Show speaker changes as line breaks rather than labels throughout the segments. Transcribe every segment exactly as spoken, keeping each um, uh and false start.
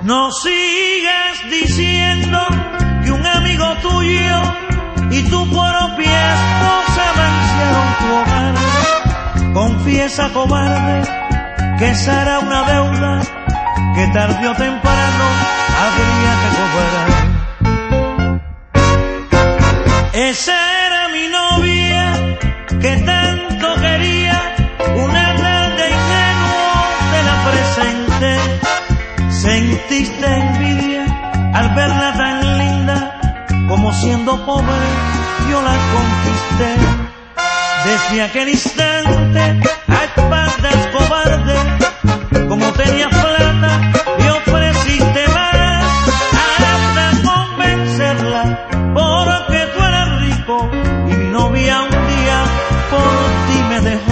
No sigas diciendo que un amigo tuyo y tu propia esposa manciaron tu hogar. Confiesa, cobarde, que esa era una deuda que tarde o temprano habría que cobrar. Esa era mi novia que tanto quería, una tarde ingenuo te la presenté. Sentiste envidia al verla tan linda, como siendo pobre yo la conquisté. Desde aquel instante a espaldas cobarde, como tenías plata y ofreciste más, hasta convencerla porque tú eras rico y mi novia un día por ti me dejó.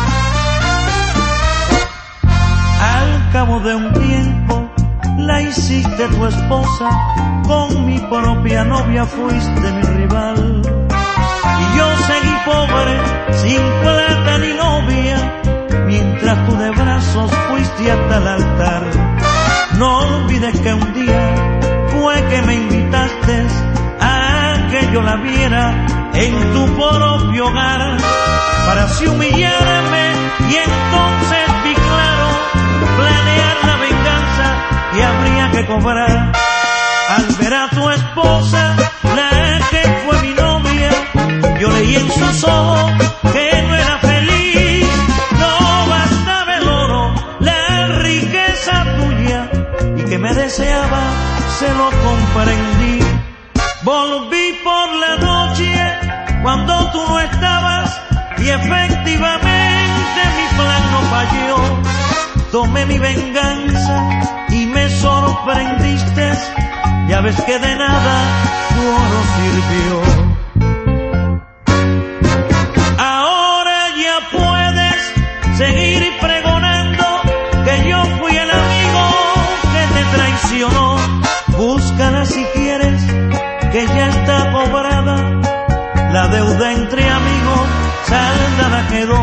Al cabo de un tiempo la hiciste tu esposa, con mi propia novia fuiste mi rival. Y yo seguí pobre, sin plata ni novia, mientras tú de brazos fuiste hasta el altar. No olvides que un día fue que me invitaste a que yo la viera en tu propio hogar, para así humillarme y entonces vi claro, planear la venganza y habría que cobrar. Al ver a tu esposa, la que fue mi novia, yo leí en sus ojos que no era feliz. No bastaba el oro, la riqueza tuya, y que me deseaba, se lo comprendí. Volví por la noche cuando tú no estabas, y efectivamente mi plan no falló. Tomé mi venganza y me sorprendiste, ya ves que de nada tu oro sirvió. Ahora ya puedes seguir pregonando que yo fui el amigo que te traicionó. Búscala si quieres, que ya está cobrada, la deuda entre amigos saldada quedó.